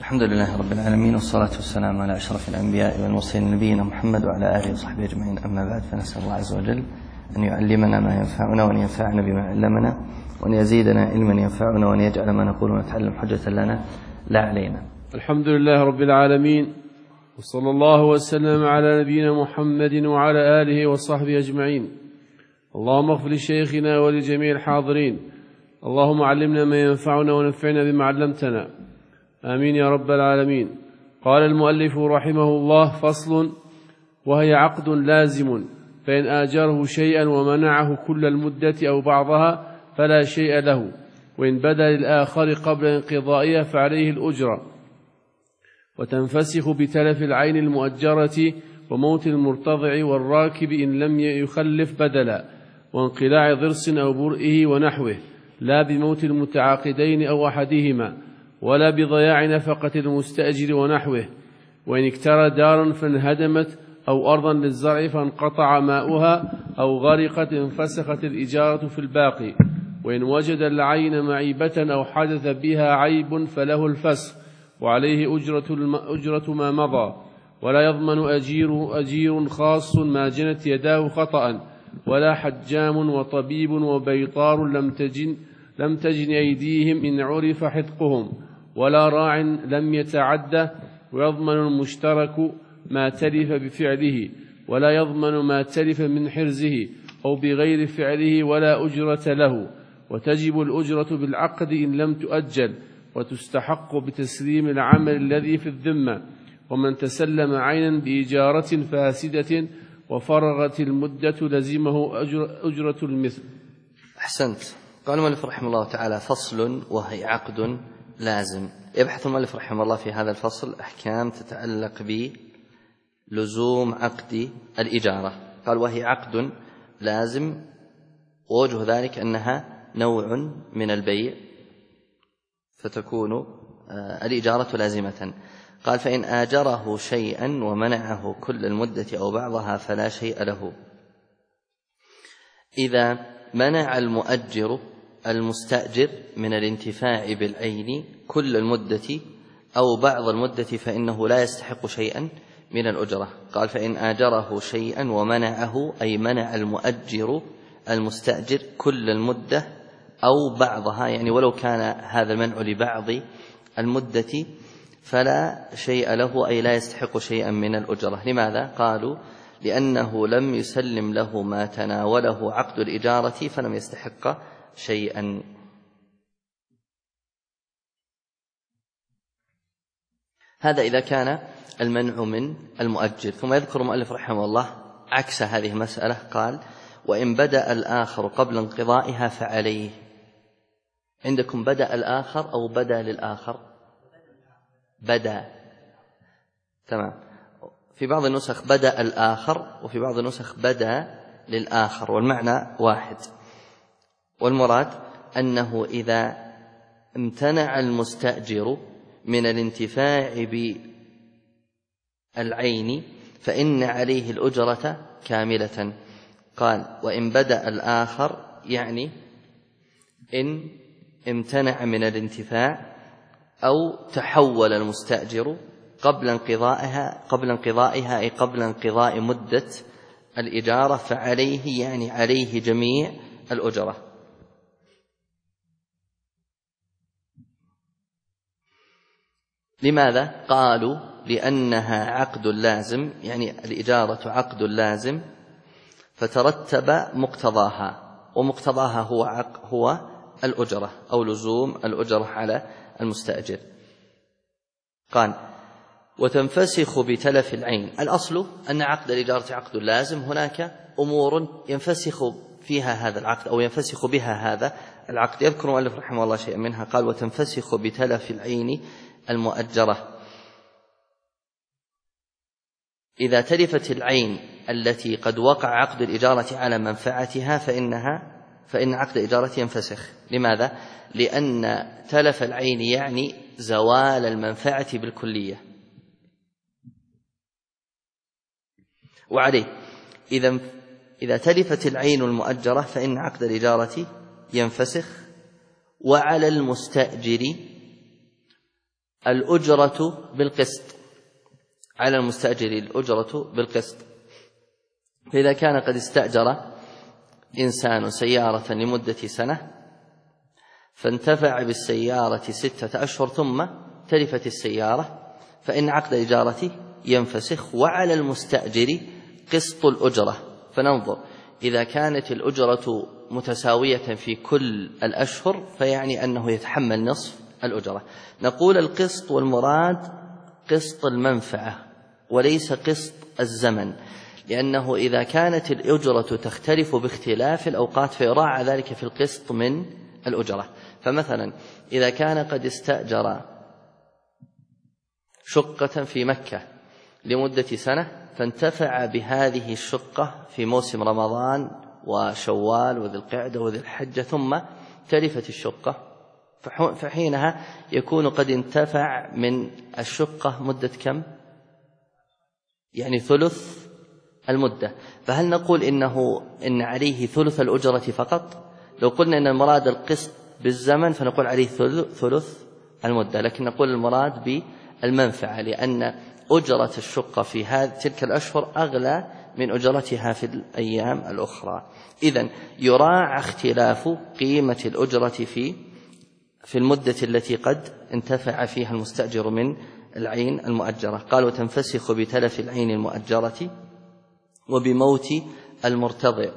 الحمد لله رب العالمين، والصلاة والسلام على أشرف الأنبياء والمرسلين نبينا محمد وعلى آله وصحبه أجمعين. أما بعد، فنسأل الله عز وجل أن يعلمنا ما ينفعنا وأن ينفعنا بما علمنا وأن يزيدنا علما ينفعنا وأن يجعل ما نقول ونتعلم حجة لنا لا علينا. الحمد لله رب العالمين، وصلى الله وسلم على نبينا محمد وعلى آله وصحبه أجمعين. اللهم اغفر لشيخنا ولجميع الحاضرين. اللهم علمنا ما ينفعنا ونفعنا بما علمتنا، آمين يا رب العالمين. قال المؤلف رحمه الله: فصل: وهي عقد لازم، فإن آجره شيئا ومنعه كل المدة أو بعضها فلا شيء له، وإن بدا للآخر قبل انقضائها فعليه الأجرة، وتنفسخ بتلف العين المؤجرة وموت المرتضع والراكب إن لم يخلف بدلا، وانقلاع ضرس أو برئه ونحوه، لا بموت المتعاقدين أو أحدهما، ولا بضياع نفقة المستأجر ونحوه. وإن اكترى دارا فانهدمت أو أرضا للزرع فانقطع ماؤها أو غرقت انفسخت الإجارة في الباقي. وإن وجد العين معيبة أو حدث بها عيب فله الفسخ، وعليه أجرة ما مضى، ولا يضمن أجير خاص ما جنت يداه خطأ، ولا حجام وطبيب وبيطار لم تجن أيديهم إن عرف حذقهم، ولا راع لم يتعد، ويضمن المشترك ما تلف بفعله، ولا يضمن ما تلف من حرزه أو بغير فعله، ولا أجرة له. وتجب الأجرة بالعقد إن لم تؤجل، وتستحق بتسليم العمل الذي في الذمة. ومن تسلم عينا بإجارة فاسدة وفرغت المدة لزمه أجرة المثل. أحسنت. قال المؤلف رحمه الله تعالى: فصل: وهي عقد لازم. يبحث المؤلف رحمه الله في هذا الفصل أحكام تتعلق بلزوم عقد الإجارة. قال: وهي عقد لازم، ووجه ذلك أنها نوع من البيع، فتكون الإجارة لازمة. قال: فإن آجره شيئا ومنعه كل المدة أو بعضها فلا شيء له. إذا منع المؤجر المستأجر من الانتفاع بالعين كل المدة أو بعض المدة فإنه لا يستحق شيئا من الأجرة. قال: فإن آجره شيئا ومنعه، أي منع المؤجر المستأجر كل المدة أو بعضها، يعني ولو كان هذا المنع لبعض المدة، فلا شيء له، أي لا يستحق شيئا من الأجرة. لماذا؟ قالوا: لأنه لم يسلم له ما تناوله عقد الإجارة فلم يستحق شيئا. هذا إذا كان المنع من المؤجر. ثم يذكر المؤلف رحمه الله عكس هذه المسألة. قال: وإن بدأ الآخر قبل انقضائها فعليه. عندكم بدأ الآخر أو بدأ للآخر؟ بدأ، تمام. في بعض النسخ بدأ الآخر، وفي بعض النسخ بدأ للآخر، والمعنى واحد. والمراد أنه إذا امتنع المستأجر من الانتفاع بالعين فإن عليه الأجرة كاملة. قال: وإن بدأ الآخر، يعني إن امتنع من الانتفاع أو تحول المستأجر قبل انقضائها أي قبل انقضاء مدة الإجارة، فعليه، يعني عليه جميع الأجرة. لماذا؟ قالوا: لأنها عقد لازم، يعني الإجارة عقد لازم، فترتب مقتضاها، ومقتضاها هو الأجرة أو لزوم الأجرة على المستأجر. قال: وتنفسخ بتلف العين. الأصل أن عقد الإجارة عقد لازم. هناك أمور ينفسخ فيها هذا العقد أو ينفسخ بها هذا العقد. يذكر المؤلف رحمه الله شيئا منها. قال: وتنفسخ بتلف العين المؤجرة. إذا تلفت العين التي قد وقع عقد الإجارة على منفعتها فإن عقد الإجارة ينفسخ. لماذا؟ لأن تلف العين يعني زوال المنفعة بالكلية. وعليه إذا تلفت العين المؤجرة فإن عقد الإجارة ينفسخ. وعلى المستأجر الأجرة بالقسط، على المستأجر الأجرة بالقسط. فإذا كان قد استأجر إنسان سيارة لمدة سنة فانتفع بالسيارة 6 أشهر ثم تلفت السيارة، فإن عقد إجارته ينفسخ، وعلى المستأجر قسط الأجرة. فننظر إذا كانت الأجرة متساوية في كل الأشهر فيعني أنه يتحمل نصف الأجرة. نقول القسط والمراد قسط المنفعة وليس قسط الزمن، لأنه إذا كانت الأجرة تختلف باختلاف الأوقات فيراعى ذلك في القسط من الأجرة. فمثلا إذا كان قد استأجر شقة في مكة لمدة سنة فانتفع بهذه الشقة في موسم رمضان وشوال وذي القعدة وذي الحجة ثم تلفت الشقة، فحينها يكون قد انتفع من الشقة مدة كم؟ يعني ثلث المدة. فهل نقول إن عليه ثلث الأجرة فقط؟ لو قلنا إن المراد القسط بالزمن فنقول عليه ثلث المدة، لكن نقول المراد بالمنفعة، لأن أجرة الشقة في تلك الأشهر أغلى من أجرتها في الأيام الأخرى. إذن يراعى اختلاف قيمة الأجرة في المدة التي قد انتفع فيها المستأجر من العين المؤجرة. قال وتنفسخ بتلف العين المؤجرة وبموت المرتضع.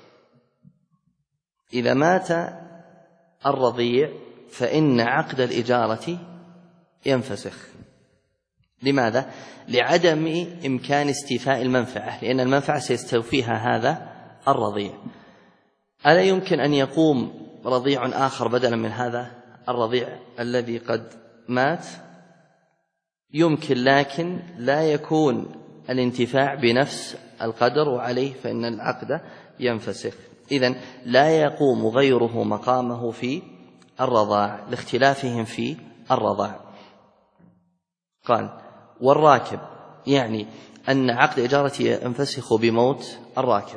إذا مات الرضيع فإن عقد الإجارة ينفسخ. لماذا؟ لعدم إمكان استيفاء المنفعة، لأن المنفعة سيستوفيها هذا الرضيع. ألا يمكن أن يقوم رضيع آخر بدلا من هذا الرضيع الذي قد مات؟ يمكن، لكن لا يكون الانتفاع بنفس القدر، وعليه فإن العقد ينفسخ. إذن لا يقوم غيره مقامه في الرضاع لاختلافهم في الرضاع. قال والراكب، يعني أن عقد إجارة ينفسخ بموت الراكب.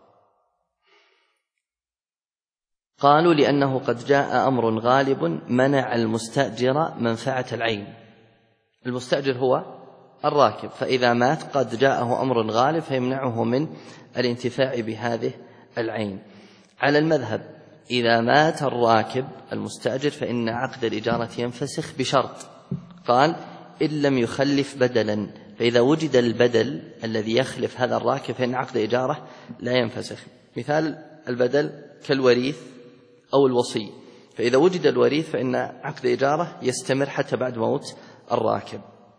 قالوا لأنه قد جاء أمر غالب منع المستأجر منفعة العين. المستأجر هو الراكب، فإذا مات قد جاءه أمر غالب فيمنعه من الانتفاع بهذه العين. على المذهب إذا مات الراكب المستأجر فإن عقد الإجارة ينفسخ بشرط، قال إن لم يخلف بدلا، فإذا وجد البدل الذي يخلف هذا الراكب فإن عقد الإجارة لا ينفسخ. مثال البدل كالوريث أو الوصي، فإذا وجد الوريث فإن عقد الإجارة يستمر حتى بعد موت الراكب.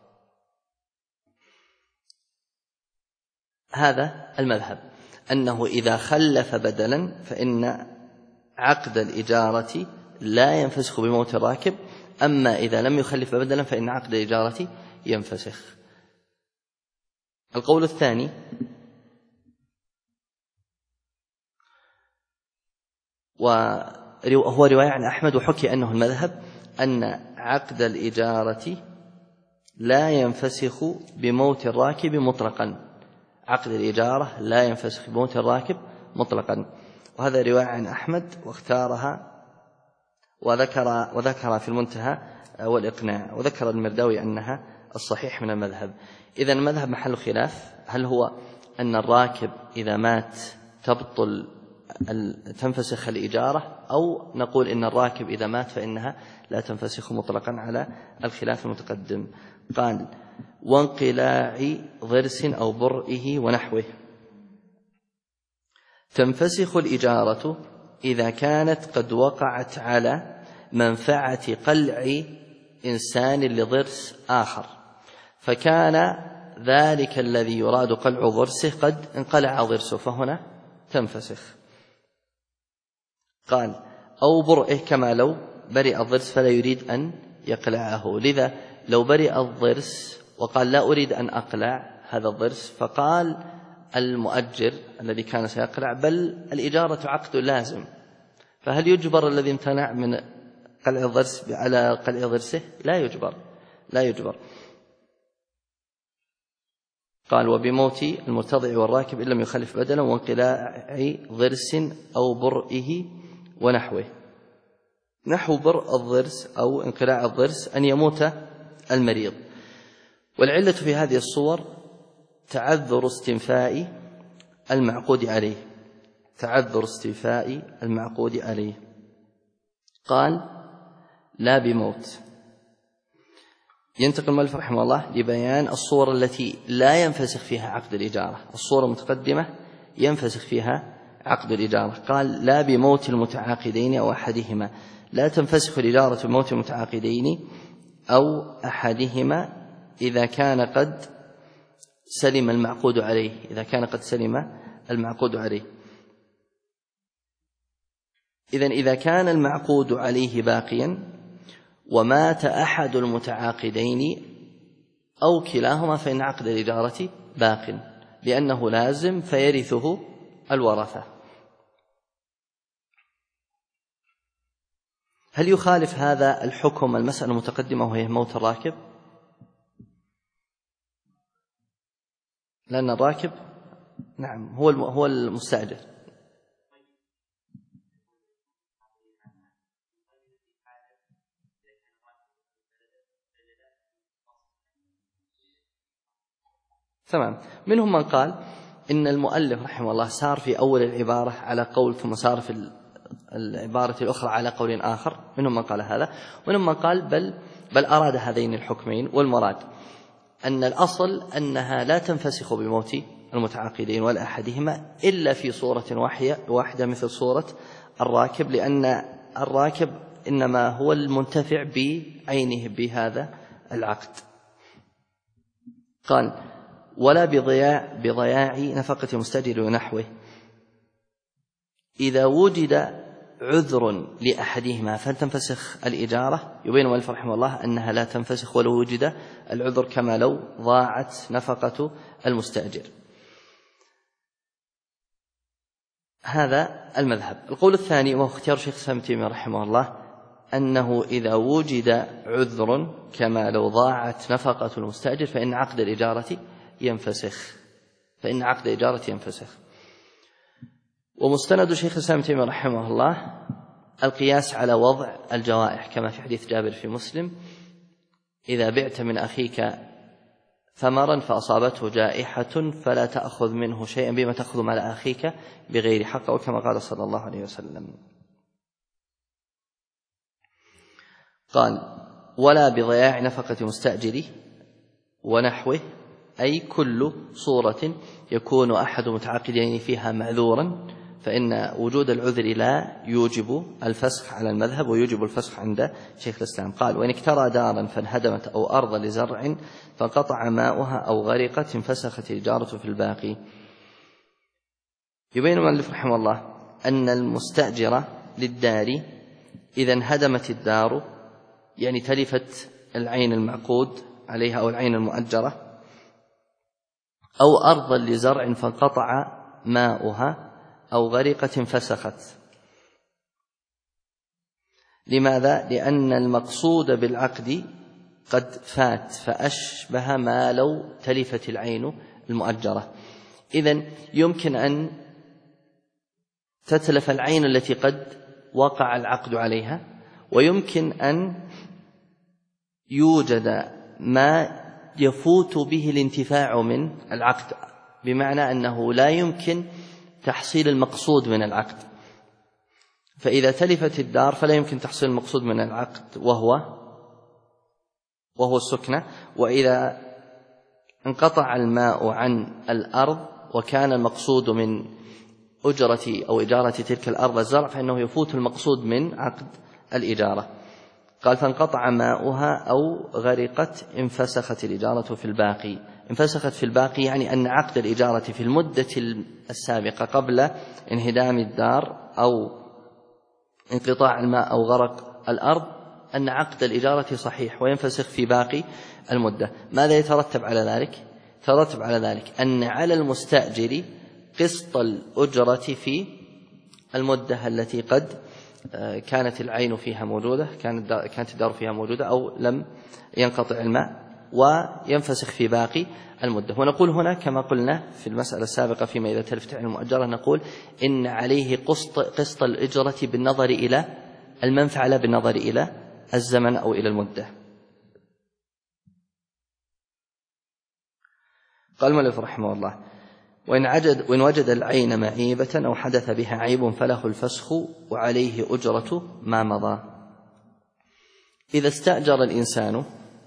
هذا المذهب، أنه إذا خلف بدلا فإن عقد الإجارة لا ينفسخ بموت الراكب، أما إذا لم يخلف بدلا فإن عقد الإجارة ينفسخ. القول الثاني وهو رواية عن أحمد، وحكي أنه المذهب أن عقد الإجارة لا ينفسخ بموت الراكب مطلقا. عقد الإجارة لا ينفسخ بموت الراكب مطلقا، وهذا رواية عن أحمد واختارها وذكر في المنتهى والإقناع، وذكر المرداوي أنها الصحيح من المذهب. إذن المذهب محل خلاف، هل هو أن الراكب إذا مات تنفسخ الإجارة، أو نقول إن الراكب إذا مات فإنها لا تنفسخ مطلقا على الخلاف المتقدم. قال وانقلاع ضرس أو برئه ونحوه. تنفسخ الإجارة إذا كانت قد وقعت على منفعة قلع إنسان لضرس آخر، فكان ذلك الذي يراد قلع ضرسه قد انقلع ضرسه، فهنا تنفسخ. قال أو برئه، كما لو برئ الضرس فلا يريد أن يقلعه، لذا لو برئ الضرس وقال لا أريد أن أقلع هذا الضرس، فقال المؤجر الذي كان سيقلع بل الإجارة عقد لازم، فهل يجبر الذي امتنع من قلع الضرس على قلع ضرسه؟ لا يجبر. قال وبموت المرتضع والراكب إن لم يخلف بدلا وانقلاع ضرس أو برئه ونحوه. نحو برء الضرس أو انقلاع الضرس أن يموت المريض. والعلة في هذه الصور تعذر استنفاء المعقود عليه، تعذر استيفاء المعقود عليه. قال لا بموت. ينتقل المؤلف رحمه الله لبيان الصور التي لا ينفسخ فيها عقد الإجارة. الصورة المتقدمة ينفسخ فيها عقد الإجارة. قال لا بموت المتعاقدين أو أحدهما، لا تنفسخ الإجارة بموت المتعاقدين أو أحدهما إذا كان قد سلم المعقود عليه، إذا كان قد سلم المعقود عليه. إذن إذا كان المعقود عليه باقيا ومات أحد المتعاقدين أو كلاهما فإن عقد الإجارة باق، لأنه لازم فيرثه الورثة. هل يخالف هذا الحكم المسألة المتقدمة وهي موت الراكب؟ لأن الراكب نعم هو المستأجر. تمام. منهم من قال إن المؤلف رحمه الله سار في أول العبارة على قول ثم سار في العبارة الأخرى على قول آخر. منهم من قال هذا، ومنهم من قال بل أراد هذين الحكمين، والمراد أن الأصل أنها لا تنفسخ بموت المتعاقدين ولا أحدهما إلا في صورة واحدة مثل صورة الراكب، لأن الراكب إنما هو المنتفع بعينه بهذا العقد. قال ولا بضياع نفقة المستأجر ونحوه إذا وجد عذر لأحدهما فتنفسخ الإجارة. يبين المؤلف رحمه الله أنها لا تنفسخ ولو وجد العذر كما لو ضاعت نفقة المستأجر. هذا المذهب. القول الثاني وهو اختيار شيخ الإسلام ابن تيمية رحمه الله أنه إذا وجد عذر كما لو ضاعت نفقة المستأجر فإن عقد الإجارة ينفسخ. ومستند شيخ الإسلام ابن تيمية رحمه الله القياس على وضع الجوائح كما في حديث جابر في مسلم: إذا بعت من أخيك ثمرا فأصابته جائحة فلا تأخذ منه شيئا بما تأخذ مال أخيك بغير حق، وكما قال صلى الله عليه وسلم. قال ولا بضياع نفقة مستأجر ونحوه، أي كل صورة يكون أحد متعاقدين فيها معذورا فإن وجود العذر لا يوجب الفسخ على المذهب ويوجب الفسخ عند شيخ الإسلام. قال وإن اكترى دارا فانهدمت أو أرضا لزرع فانقطع ماؤها أو غرقت انفسخت الإجارة في الباقي. يبين المؤلف رحمه الله أن المستأجر للدار إذا انهدمت الدار، يعني تلفت العين المعقود عليها أو العين المؤجرة، أو أرضا لزرع فانقطع ماؤها أو غرقت انفسخت. لماذا؟ لأن المقصود بالعقد قد فات فأشبه ما لو تلفت العين المؤجرة. إذن يمكن أن تتلف العين التي قد وقع العقد عليها، ويمكن أن يوجد ما يفوت به الانتفاع من العقد، بمعنى أنه لا يمكن تحصيل المقصود من العقد. فإذا تلفت الدار فلا يمكن تحصيل المقصود من العقد وهو السكنة. وإذا انقطع الماء عن الأرض وكان المقصود من أجرة أو إجارة تلك الأرض الزرع فإنه يفوت المقصود من عقد الإجارة. قال فانقطع ماؤها أو غرقت انفسخت الإجارة في الباقي. انفسخت في الباقي يعني أن عقد الإجارة في المدة السابقة قبل انهدام الدار أو انقطاع الماء أو غرق الأرض أن عقد الإجارة صحيح وينفسخ في باقي المدة. ماذا يترتب على ذلك؟ يترتب على ذلك أن على المستأجر قسط الأجرة في المدة التي قد كانت العين فيها موجودة، كانت الدار فيها موجودة أو لم ينقطع الماء، وينفسخ في باقي المدة. ونقول هنا كما قلنا في المسألة السابقة فيما إذا تلفت العين المؤجرة، نقول إن عليه قسط الأجرة بالنظر إلى المنفعة لا بالنظر إلى الزمن أو إلى المدة. قال المؤلف رحمه الله: وإن وجد العين معيبة أو حدث بها عيب فله الفسخ وعليه أجرة ما مضى. إذا استأجر الإنسان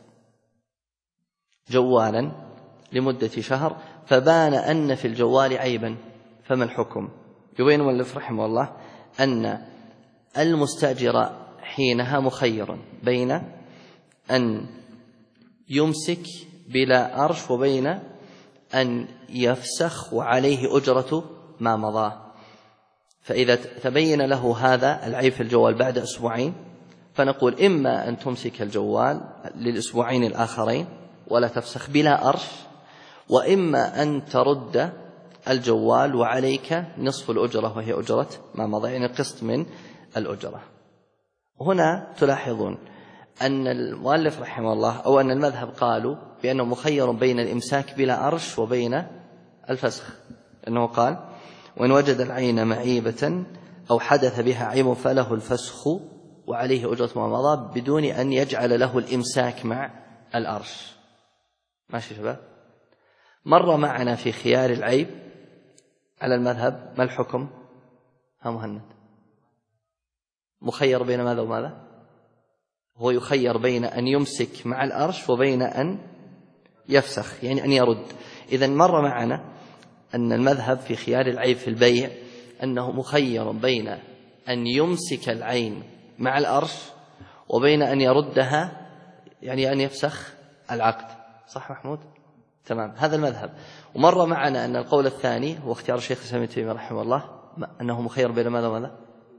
جوالا لمدة شهر فبان أن في الجوال عيبا، فما الحكم؟ يبين المؤلف رحمه الله أن المستأجر حينها مخير بين أن يمسك بلا أرش وبين أن يفسخ وعليه أجرة ما مضى. فإذا تبين له هذا العيب في الجوال بعد أسبوعين فنقول إما أن تمسك الجوال للأسبوعين الآخرين ولا تفسخ بلا أرش، وإما أن ترد الجوال وعليك نصف الأجرة وهي أجرة ما مضى، يعني قسط من الأجرة. هنا تلاحظون أن المؤلف رحمه الله أو أن المذهب قالوا بأنه مخير بين الإمساك بلا أرش وبين الفسخ، أنه قال: وإن وجد العين معيبة أو حدث بها عيب فله الفسخ وعليه أجرة ما مضى، بدون أن يجعل له الإمساك مع الأرش. ماشي شباب؟ مر معنا في خيار العيب على المذهب ما الحكم؟ ها مهند؟ مخير بين ماذا وماذا؟ هو يخير بين أن يمسك مع الأرش وبين أن يفسخ، يعني أن يرد. إذن مر معنا أن المذهب في خيار العيب في البيع أنه مخير بين أن يمسك العين مع الأرش وبين أن يردها، يعني أن يفسخ العقد. صح محمود؟ تمام، هذا المذهب. ومر معنا أن القول الثاني هو اختيار الشيخ الإسلام ابن تيمية رحمه الله، أنه مخير بين ماذا وماذا؟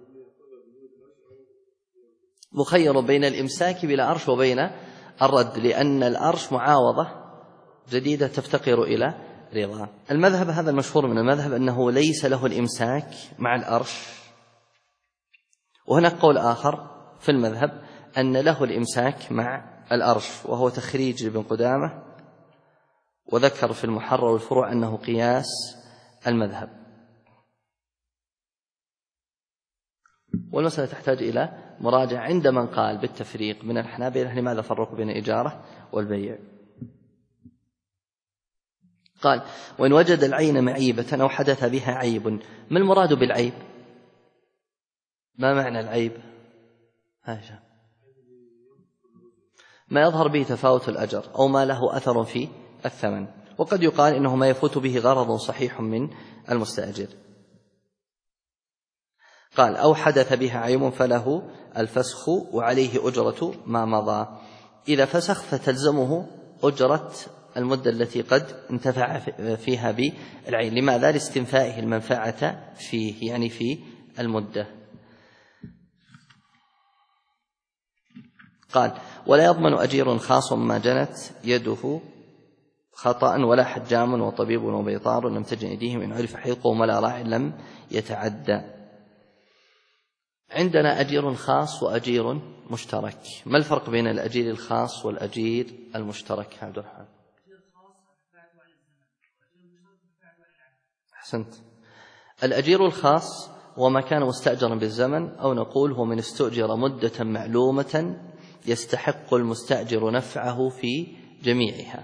مخير بين الإمساك بلا أرش وبين الرد، لأن الأرش معاوضة جديدة تفتقر إلى رضا. المذهب هذا المشهور من المذهب أنه ليس له الإمساك مع الأرش، وهناك قول آخر في المذهب أن له الإمساك مع الأرش، وهو تخريج ابن قدامة، وذكر في المحرر والفروع أنه قياس المذهب. والمسألة تحتاج إلى مراجعة عند من قال بالتفريق من الحنابلة لماذا فرقوا بين الإجارة والبيع. قال: وإن وجد العين معيبة أو حدث بها عيب. ما المراد بالعيب؟ ما معنى العيب؟ ما يظهر به تفاوت الأجر أو ما له أثر في الثمن، وقد يقال إنه ما يفوت به غرض صحيح من المستأجر. قال: أو حدث بها عيب فله الفسخ وعليه أجرة ما مضى. إذا فسخ فتلزمه أجرة المدة التي قد انتفع فيها بالعين. لماذا؟ لاستنفائه المنفعة فيه، يعني في المدة. قال: ولا يضمن أجير خاص ما جنت يده خطأ ولا حجام وطبيب وبيطار لم تجن أيديهم إن عرف حيقهم ولا راع لم يتعدى. عندنا أجير خاص وأجير مشترك. ما الفرق بين الأجير الخاص والأجير المشترك؟ عبد الرحمن. أحسنت. الأجير الخاص هو ما كان مستأجرا بالزمن، أو نقول هو من استؤجر مدة معلومة يستحق المستأجر نفعه في جميعها،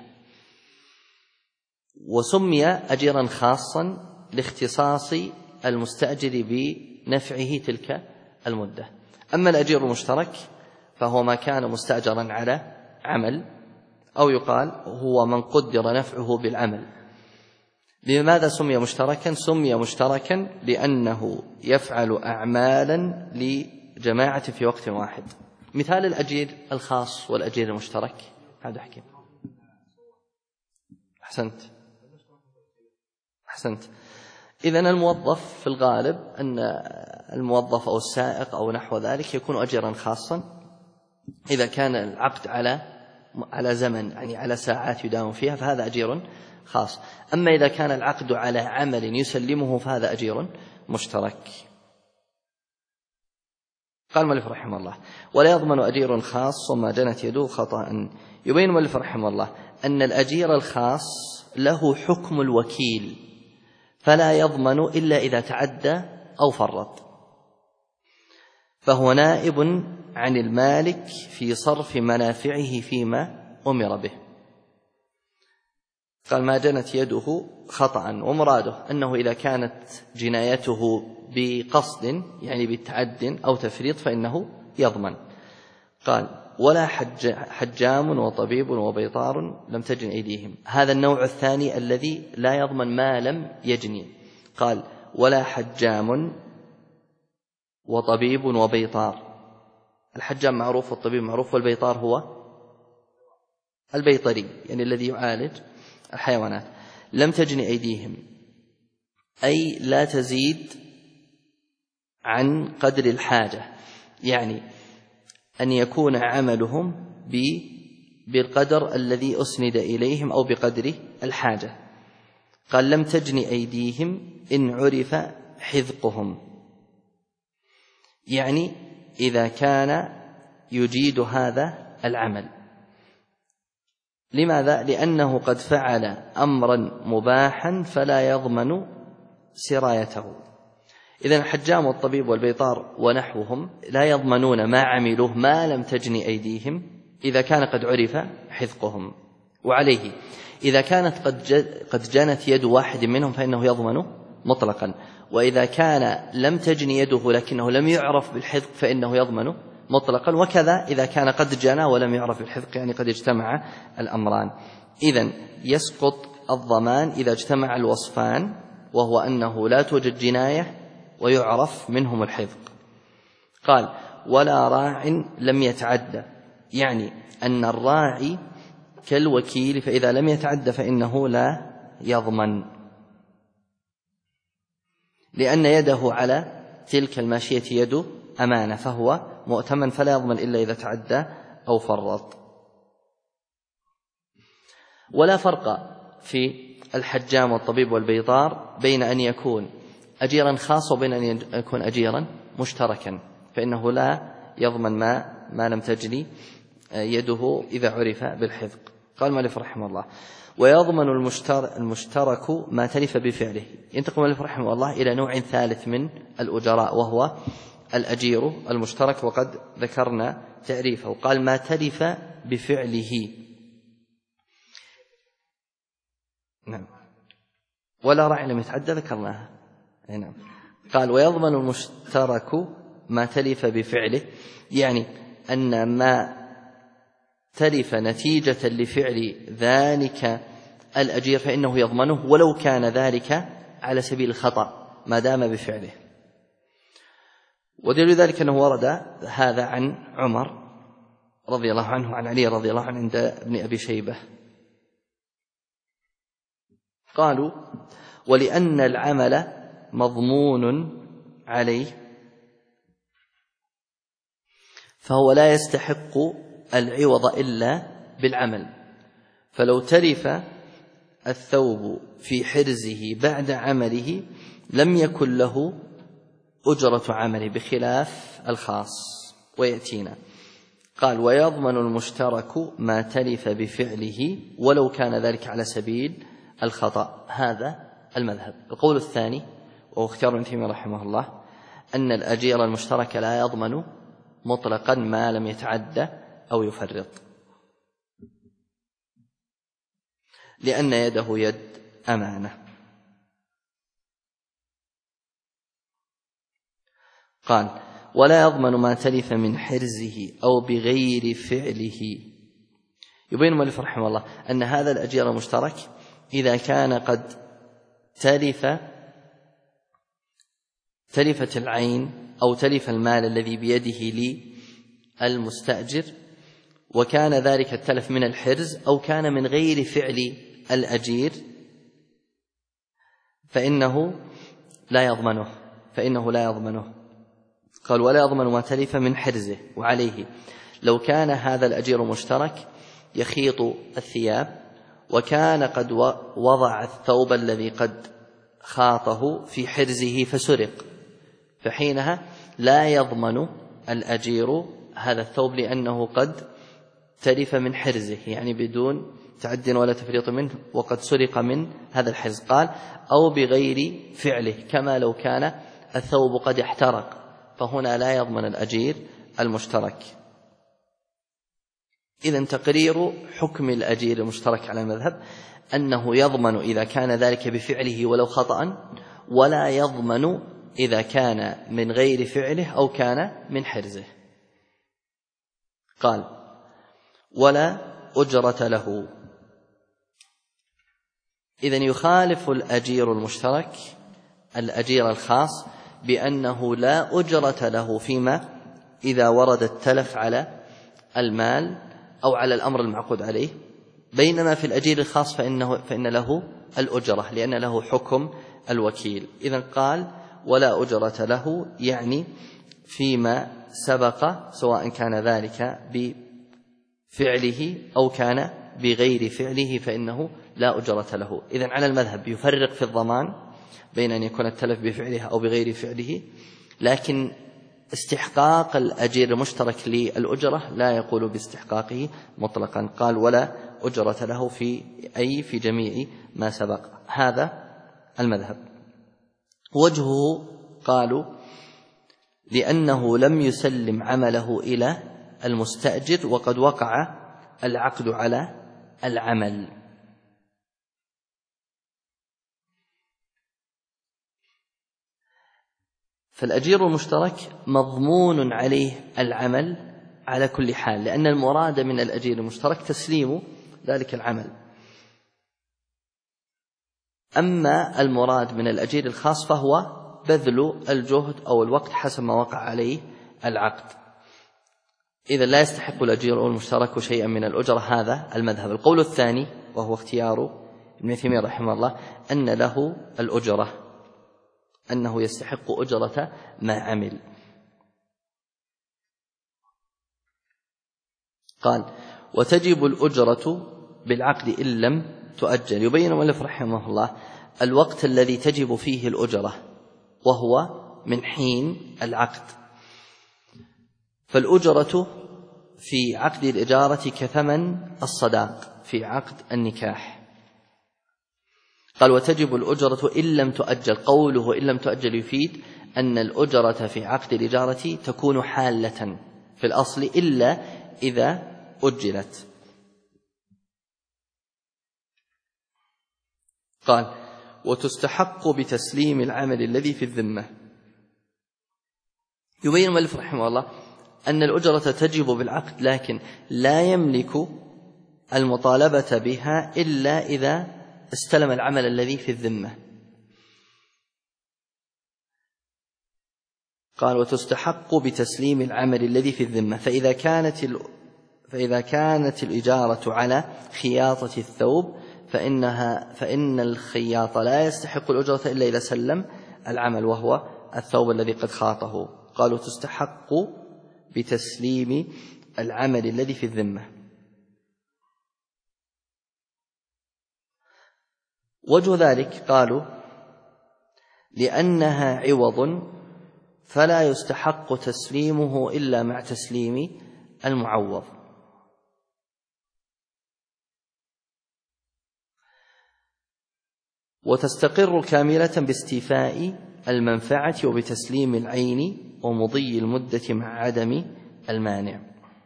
وسمي أجيرا خاصا لاختصاص المستأجر بنفعه تلك المدة. أما الأجير المشترك فهو ما كان مستأجرا على عمل، أو يقال هو من قدر نفعه بالعمل. لماذا سمي مشتركا؟ سمي مشتركا لأنه يفعل أعمالا لجماعة في وقت واحد. مثال الأجير الخاص والأجير المشترك هذا حكيم. أحسنت. إذن الموظف في الغالب أن الموظف أو السائق أو نحو ذلك يكون أجيرا خاصا إذا كان العقد على زمن، يعني على ساعات يداوم فيها، فهذا أجير خاص. أما إذا كان العقد على عمل يسلمه فهذا أجير مشترك. قال المؤلف رحمه الله: ولا يضمن أجير خاص ما جنت يده خطأ. يبين المؤلف رحمه الله أن الأجير الخاص له حكم الوكيل، فلا يضمن إلا إذا تعدى أو فرط، فهو نائب عن المالك في صرف منافعه فيما أمر به. قال ما جنت يده خطأ، ومراده أنه إذا كانت جنايته بقصد يعني بالتعد أو تفريط فإنه يضمن. قال ولا حجام وطبيب وبيطار لم تجن أيديهم. هذا النوع الثاني الذي لا يضمن ما لم يجني. قال ولا حجام وطبيب وبيطار. الحجام معروف والطبيب معروف، والبيطار هو البيطري يعني الذي يعالج الحيوانات. لم تجن أيديهم أي لا تزيد عن قدر الحاجة، يعني أن يكون عملهم بالقدر الذي أسند إليهم أو بقدر الحاجة. قال لم تجن أيديهم إن عرف حذقهم، يعني إذا كان يجيد هذا العمل. لماذا؟ لأنه قد فعل أمرا مباحا فلا يضمن سرايته. إذن الحجام والطبيب والبيطار ونحوهم لا يضمنون ما عملوه ما لم تجن أيديهم إذا كان قد عرف حذقهم. وعليه إذا كانت قد جنت يد واحد منهم فإنه يضمن مطلقا، وإذا كان لم تجن يده لكنه لم يعرف بالحذق فإنه يضمن مطلقا، وكذا إذا كان قد جنى ولم يعرف بالحذق يعني قد اجتمع الأمران. إذن يسقط الضمان إذا اجتمع الوصفان، وهو أنه لا توجد جناية ويعرف منهم الحذق. قال ولا راع لم يتعدى، يعني أن الراعي كالوكيل، فإذا لم يتعدى فإنه لا يضمن، لأن يده على تلك الماشية يد أمانة فهو مؤتمن فلا يضمن إلا إذا تعدى أو فرط. ولا فرق في الحجام والطبيب والبيطار بين أن يكون أجيرا خاص وبين أن يكون أجيرا مشتركا، فإنه لا يضمن ما لم تجري يده إذا عرف بالحذق. قال مالك رحمه الله ويضمن المشترك ما تلف بفعله. ينتقل مالك رحمه الله إلى نوع ثالث من الأجراء وهو الأجير المشترك، وقد ذكرنا تعريفه. قال ما تلف بفعله. نعم. ولا راعي لم يتعدى ذكرناها. نعم. قال ويضمن المشترك ما تلف بفعله، يعني أن ما تلف نتيجة لفعل ذلك الأجير فإنه يضمنه ولو كان ذلك على سبيل الخطأ ما دام بفعله. ودليل ذلك أنه ورد هذا عن عمر رضي الله عنه وعن علي رضي الله عنه عند ابن أبي شيبة. قالوا ولأن العمل مضمون عليه فهو لا يستحق العوض إلا بالعمل، فلو تلف الثوب في حرزه بعد عمله لم يكن له أجرة عمله بخلاف الخاص ويأتينا. قال ويضمن المشترك ما تلف بفعله ولو كان ذلك على سبيل الخطأ. هذا المذهب. القول الثاني وهو اختيار ابن تيمية رحمه الله أن الأجير المشترك لا يضمن مطلقا ما لم يتعدى أو يفرط، لأن يده يد أمانة. قال ولا يضمن ما تلف من حرزه أو بغير فعله. يبين المؤلف رحمه الله أن هذا الأجير المشترك إذا كان قد تلفت العين أو تلف المال الذي بيده للمستأجر، وكان ذلك التلف من الحرز أو كان من غير فعل الأجير فإنه لا يضمنه. قال ولا يضمن ما تلف من حرزه. وعليه لو كان هذا الأجير مشترك يخيط الثياب وكان قد وضع الثوب الذي قد خاطه في حرزه فسرق، فحينها لا يضمن الأجير هذا الثوب لأنه قد تلف من حرزه، يعني بدون تعد ولا تفريط منه، وقد سرق من هذا الحرز. قال أو بغير فعله، كما لو كان الثوب قد احترق، فهنا لا يضمن الأجير المشترك. إذن تقرير حكم الأجير المشترك على المذهب أنه يضمن إذا كان ذلك بفعله ولو خطأ، ولا يضمن إذا كان من غير فعله أو كان من حرزه. قال: ولا أجرة له. إذن يخالف الأجير المشترك الأجير الخاص بأنه لا أجرة له فيما إذا ورد التلف على المال أو على الأمر المعقود عليه، بينما في الأجير الخاص فإن له الأجرة لأن له حكم الوكيل. إذن قال: ولا أجرة له، يعني فيما سبق سواء كان ذلك بفعله أو كان بغير فعله فإنه لا أجرة له. إذن على المذهب يفرق في الضمان بين أن يكون التلف بفعله أو بغير فعله، لكن استحقاق الأجير المشترك للأجرة لا يقول باستحقاقه مطلقا. قال: ولا أجرة له في جميع ما سبق. هذا المذهب. وجهه قالوا: لأنه لم يسلم عمله إلى المستأجر وقد وقع العقد على العمل. فالأجير المشترك مضمون عليه العمل على كل حال، لأن المراد من الأجير المشترك تسليم ذلك العمل. أما المراد من الأجير الخاص فهو بذل الجهد أو الوقت حسب ما وقع عليه العقد. إذا لا يستحق الأجير المشترك شيئا من الأجرة. هذا المذهب. القول الثاني وهو اختيار ابن تيمية رحمه الله أن له الأجرة، أنه يستحق أجرة ما عمل. قال: وتجب الأجرة بالعقد إن لم تؤجل. يبين المؤلف رحمه الله الوقت الذي تجب فيه الأجرة، وهو من حين العقد. فالأجرة في عقد الإجارة كثمن الصداق في عقد النكاح. قال: وتجب الأجرة إن لم تؤجل. قوله إن لم تؤجل يفيد أن الأجرة في عقد الإجارة تكون حالة في الأصل إلا إذا أجلت. قال: وتستحق بتسليم العمل الذي في الذمة. يبين المؤلف رحمه الله أن الأجرة تجب بالعقد، لكن لا يملك المطالبة بها إلا إذا استلم العمل الذي في الذمة. قال: وتستحق بتسليم العمل الذي في الذمة. فإذا كانت الإجارة على خياطة الثوب فإن الخياط لا يستحق الأجرة إلا إذا سلم العمل وهو الثوب الذي قد خاطه. قالوا: تستحق بتسليم العمل الذي في الذمة. وجه ذلك قالوا: لأنها عوض فلا يستحق تسليمه إلا مع تسليم المعوض. وتستقر كاملة باستيفاء المنفعة وبتسليم العين ومضي المدة مع عدم المانع.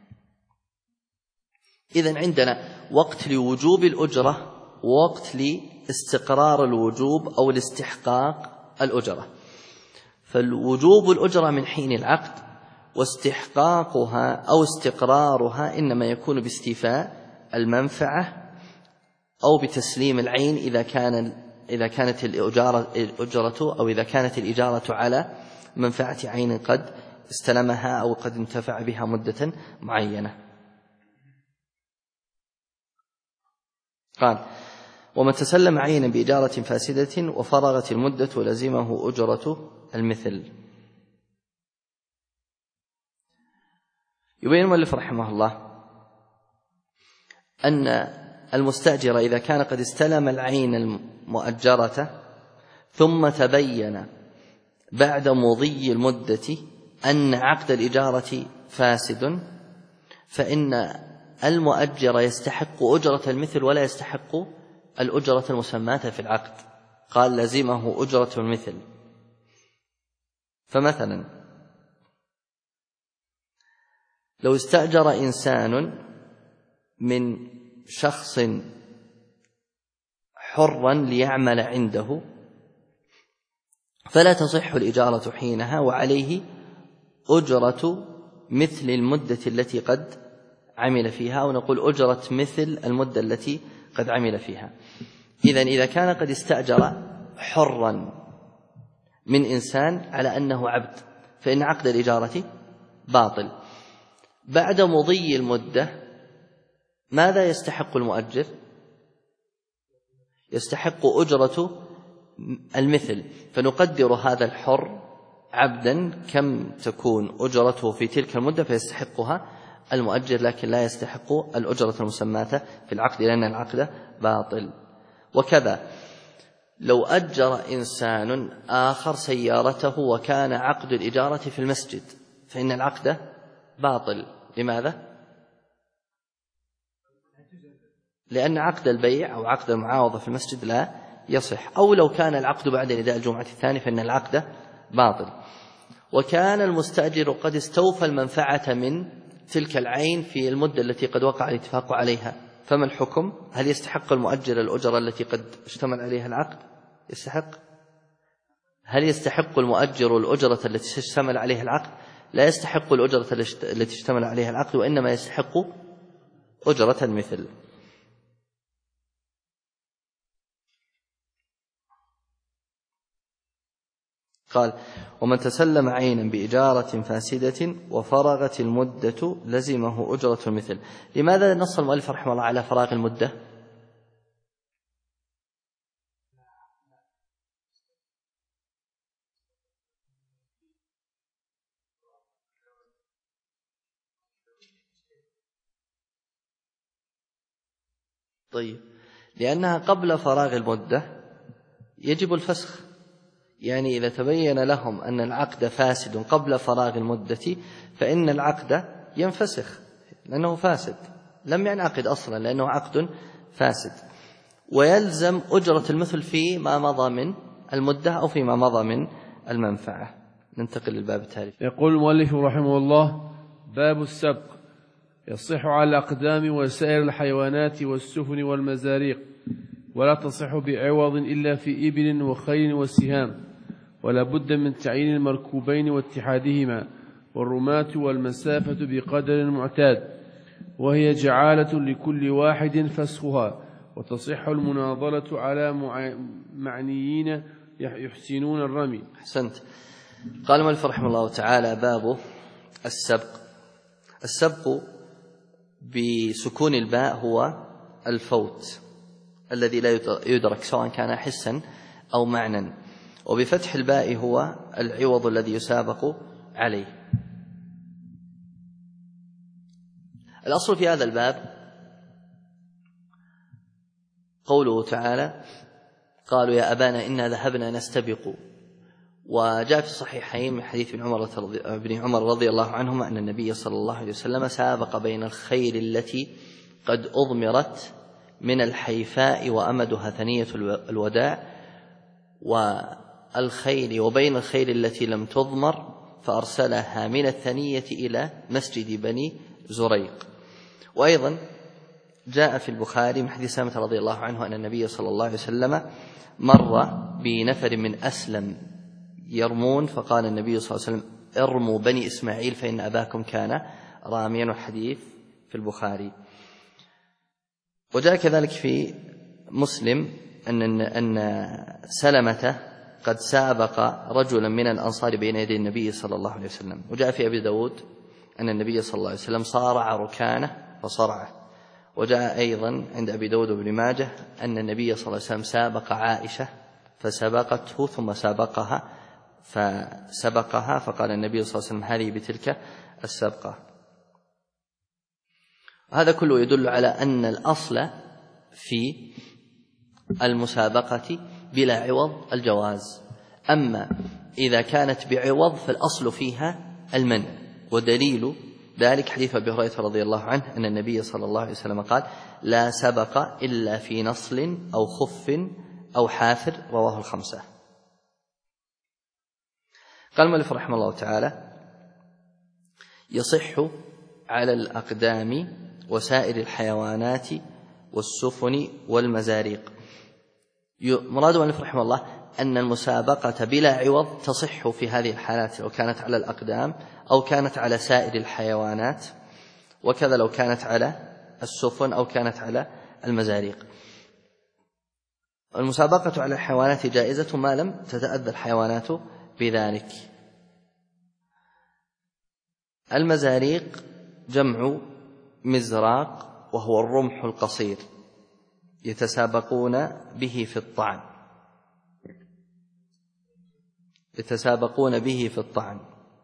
إذن عندنا وقت لوجوب الأجرة ووقت لاستقرار الوجوب أو الاستحقاق الأجرة. فالوجوب الأجرة من حين العقد، واستحقاقها أو استقرارها إنما يكون باستيفاء المنفعة أو بتسليم العين إذا كانت الأجرة أو إذا كانت الإجارة على منفعة عين قد استلمها أو قد انتفع بها مدة معينة. قال: ومن تسلم عينا بإجارة فاسدة وفرغت المدة لزمه أجرة المثل. يبين المؤلف رحمه الله أن المستأجر إذا كان قد استلم العين المؤجرة ثم تبين بعد مضي المدة أن عقد الإجارة فاسد، فإن المؤجر يستحق أجرة المثل ولا يستحق الأجرة المسماة في العقد. قال: لزمه أجرة المثل. فمثلا لو استأجر إنسان من شخص حرا ليعمل عنده فلا تصح الإجارة حينها، وعليه أجرة مثل المدة التي قد عمل فيها، أو نقول أجرة مثل المدة التي قد عمل فيها. إذا كان قد استأجر حرا من إنسان على أنه عبد فإن عقد الإجارة باطل. بعد مضي المدة ماذا يستحق المؤجر؟ يستحق أجرة المثل، فنقدر هذا الحر عبدا كم تكون أجرته في تلك المدة فيستحقها المؤجر، لكن لا يستحق الأجرة المسماة في العقد لأن العقد باطل. وكذا لو أجر إنسان آخر سيارته وكان عقد الإجارة في المسجد فإن العقد باطل. لماذا؟ لأن عقد البيع أو عقد المعاوضة في المسجد لا يصح. أو لو كان العقد بعد نداء الجمعة الثاني فإن العقد باطل. وكان المستأجر قد استوفى المنفعة من تلك العين في المدة التي قد وقع الاتفاق عليها، فما الحكم؟ هل يستحق المؤجر الأجرة التي قد اشتمل عليها العقد؟ يستحق. هل يستحق المؤجر الأجرة التي اشتمل عليها العقد؟ لا يستحق الأجرة التي اشتمل عليها العقد، وإنما يستحق أجرة المثل. قال: ومن تسلم عينا بإجارة فاسدة وفرغت المدة لزمه أجرة المثل. لماذا نص المؤلف رحمه الله على فراغ المدة؟ طيب، لأنها قبل فراغ المدة يجب الفسخ. يعني إذا تبين لهم أن العقد فاسد قبل فراغ المدة فإن العقد ينفسخ لأنه فاسد، لم ينعقد أصلا لأنه عقد فاسد، ويلزم أجرة المثل فيما مضى من المدة أو فيما مضى من المنفعة. ننتقل للباب التالي. يقول المؤلف رحمه الله: باب السبق. يصح على الأقدام وسائر الحيوانات والسفن والمزاريق، ولا تصح بعوض إلا في إبل وخيل وسهام، ولا بد من تعيين المركوبين واتحادهما، والرماة والمسافة بقدر معتاد، وهي جعالة لكل واحد فسخها، وتصح المناظرة على معنيين يحسنون الرمي. أحسنت. قال المؤلف رحمه الله تعالى: باب السبق. السبق بسكون الباء هو الفوت الذي لا يدرك سواء كان حسا أو معنى، وبفتح الباء هو العوض الذي يسابق عليه. الأصل في هذا الباب قوله تعالى: قالوا يا أبانا إنا ذهبنا نستبق. وجاء في الصحيحين من حديث ابن عمر رضي الله عنهما أن النبي صلى الله عليه وسلم سابق بين الخيل التي قد أضمرت من الحيفاء وأمدها ثنية الوداع والخيل وبين الخيل التي لم تضمر، فأرسلها من الثنية إلى مسجد بني زريق. وأيضا جاء في البخاري من حديث سلمة رضي الله عنه أن النبي صلى الله عليه وسلم مر بنفر من أسلم يرمون، فقال النبي صلى الله عليه وسلم: ارموا بني إسماعيل فإن أباكم كان راميا. والحديث في البخاري. وجاء كذلك في مسلم أن سلمة قد سابق رجلا من الأنصار بين يدي النبي صلى الله عليه وسلم. وجاء في أبي داود أن النبي صلى الله عليه وسلم صارع ركانه فصرعه. وجاء أيضا عند أبي داود وابن ماجه أن النبي صلى الله عليه وسلم سابق عائشة فسبقته ثم سابقها فقال النبي صلى الله عليه وسلم: هذه بتلك السبقة. هذا كله يدل على أن الأصل في المسابقة بلا عوض الجواز. أما إذا كانت بعوض فالأصل فيها المنع، ودليل ذلك حديث أبي هريرة رضي الله عنه أن النبي صلى الله عليه وسلم قال: لا سبق إلا في نصل أو خف أو حافر، رواه الخمسة. قال المؤلف رحمه الله تعالى: يصح على الأقدام وسائر الحيوانات والسفن والمزاريق. مراد المؤلف رحمه الله أن المسابقة بلا عوض تصح في هذه الحالات لو كانت على الأقدام أو كانت على سائر الحيوانات، وكذا لو كانت على السفن أو كانت على المزاريق. المسابقة على الحيوانات جائزة ما لم تتأذى الحيوانات بذلك. المزاريق جمع مزراق، وهو الرمح القصير يتسابقون به في الطعن،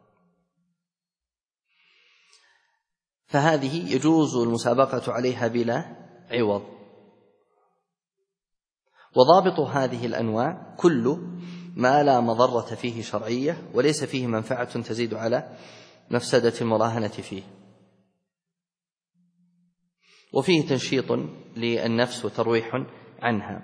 فهذه يجوز المسابقة عليها بلا عوض. وضابط هذه الأنواع كل ما لا مضرة فيه شرعية وليس فيه منفعة تزيد على مفسدة المراهنة فيه، وفيه تنشيط للنفس وترويح عنها.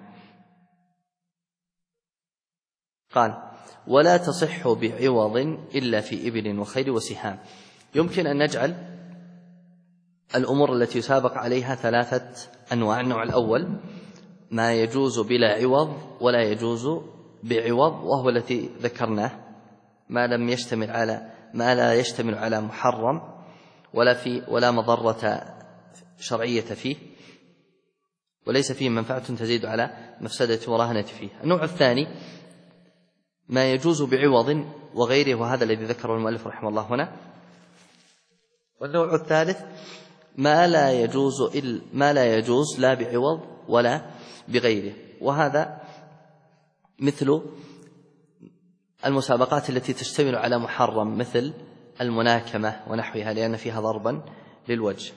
قال: ولا تصح بعوض إلا في إبل وخيل وسهام. يمكن أن نجعل الأمور التي يسابق عليها 3 أنواع. النوع الأول ما يجوز بلا عوض ولا يجوز بعوض، وهو التي ذكرناه، ما لا يشتمل على محرم ولا مضرة شرعية فيه، وليس فيه منفعة تزيد على مفسدة مراهنة فيه. النوع الثاني ما يجوز بعوض وغيره، وهذا الذي ذكره المؤلف رحمه الله هنا. والنوع الثالث ما لا يجوز لا بعوض ولا بغيره، وهذا مثل المسابقات التي تشتمل على محرم مثل المناكمة ونحوها، لأن فيها ضربا للوجه.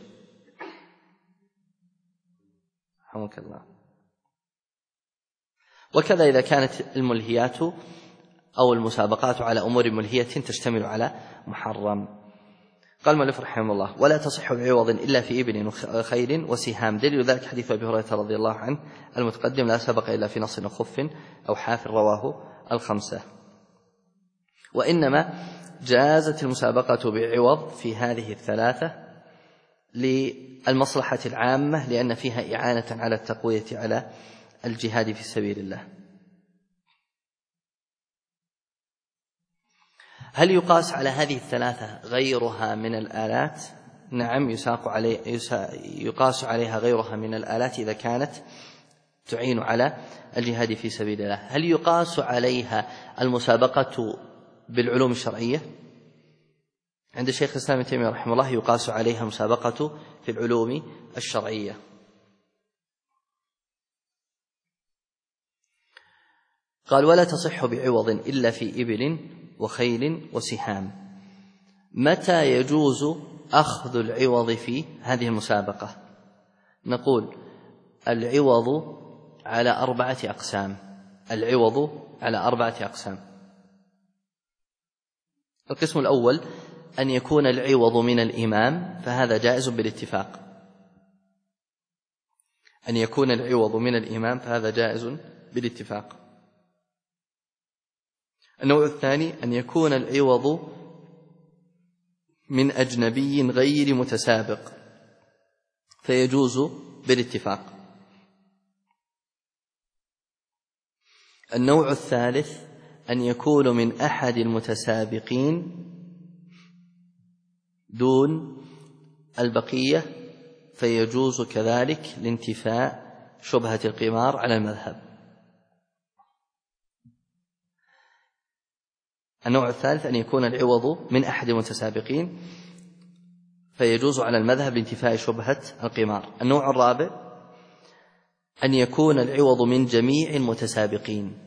رحمك الله. وكذا إذا كانت الملهيات أو المسابقات على أمور ملهية تشتمل على محرم. قال المؤلف رحمه الله: ولا تصح بعوض إلا في إبل وخيل وسهام. دليل ذلك حديث أبي هريرة رضي الله عنه المتقدم: لا سبق إلا في نص وخف أو حافر، رواه 5. وإنما جازت المسابقة بعوض في هذه 3 للمصلحة العامة، لأن فيها إعانة على التقوية على الجهاد في سبيل الله. هل يقاس على هذه 3 غيرها من الآلات؟ نعم، يقاس عليها غيرها من الآلات إذا كانت تعين على الجهاد في سبيل الله. هل يقاس عليها المسابقة بالعلوم الشرعية؟ عند الشيخ الإسلام ابن تيمية رحمه الله يقاس عليها المسابقة في العلوم الشرعية. قال: ولا تصح بعوض إلا في إبل وخيل وسهام. متى يجوز أخذ العوض في هذه المسابقة؟ نقول: العوض على 4 أقسام. القسم الأول أن يكون العوض من الإمام، فهذا جائز بالاتفاق. النوع الثاني أن يكون العوض من أجنبي غير متسابق، فيجوز بالاتفاق. النوع الثالث أن يكون من أحد المتسابقين دون البقية، فيجوز كذلك لانتفاء شبهة القمار على المذهب. النوع الثالث أن يكون العوض من أحد المتسابقين، فيجوز على المذهب لانتفاء شبهة القمار. النوع الرابع أن يكون العوض من جميع المتسابقين،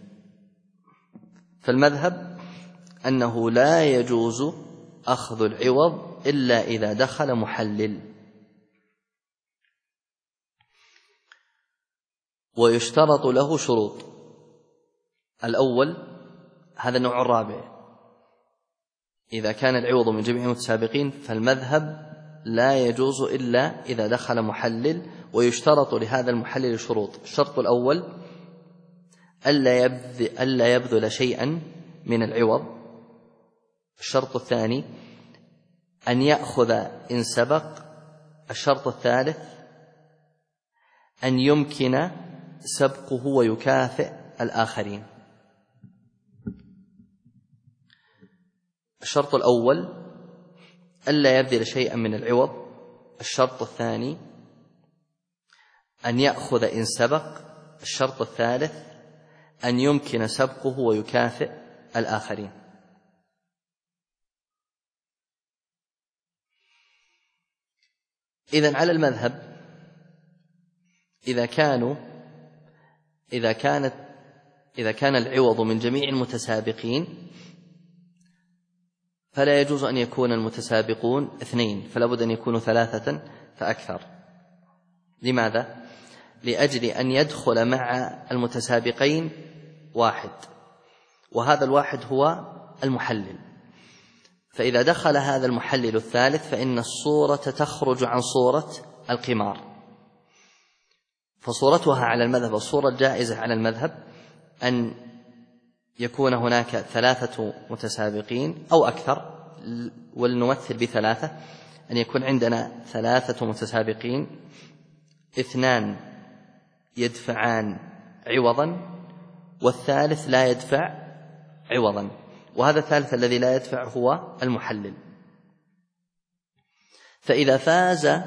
فالمذهب أنه لا يجوز أخذ العوض إلا إذا دخل محلل، ويشترط له شروط. الأول هذا النوع الرابع، إذا كان العوض من جميع المتسابقين فالمذهب لا يجوز إلا إذا دخل محلل، ويشترط لهذا المحلل شروط. الشرط الأول ألا يبذل شيئا من العوض. الشرط الثاني أن يأخذ إن سبق الشرط الثالث أن يمكن سبقه ويكافئ الآخرين. الشرط الأول ألا يبذل شيئا من العوض. الشرط الثاني أن يأخذ إن سبق. الشرط الثالث أن يمكن سبقه ويكافئ الآخرين. إذن على المذهب إذا كان العوض من جميع المتسابقين فلا يجوز أن يكون المتسابقون 2، فلا بد أن يكونوا 3 فأكثر. لماذا؟ لأجل أن يدخل مع المتسابقين 1، وهذا الواحد هو المحلل. فإذا دخل هذا المحلل الثالث فإن الصورة تخرج عن صورة القمار. فصورتها على المذهب، الصورة الجائزة على المذهب، أن يكون هناك 3 متسابقين أو أكثر، ولنمثل ب3، أن يكون عندنا 3 متسابقين، 2 يدفعان عوضا والثالث لا يدفع عوضا، وهذا الثالث الذي لا يدفع هو المحلل. فإذا فاز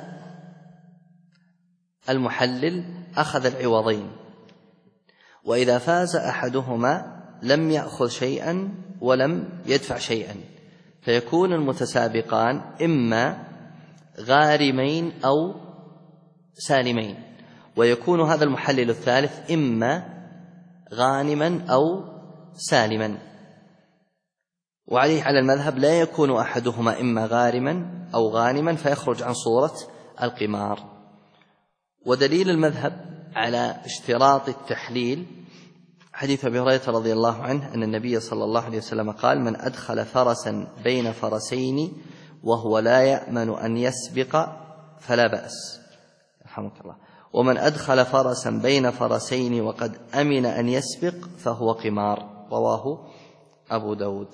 المحلل أخذ العوضين، وإذا فاز أحدهما لم يأخذ شيئا ولم يدفع شيئا، فيكون المتسابقان إما غارمين أو سالمين، ويكون هذا المحلل الثالث إما غانما أو سالما. وعليه على المذهب لا يكون أحدهما إما غارما أو غانما فيخرج عن صورة القمار. ودليل المذهب على اشتراط التحليل حديث أبي هريرة رضي الله عنه أن النبي صلى الله عليه وسلم قال: من أدخل فرسا بين فرسين وهو لا يأمن أن يسبق فلا بأس، رحمك الله، ومن أدخل فرسا بين فرسين وقد أمن أن يسبق فهو قمار. رواه أبو داود.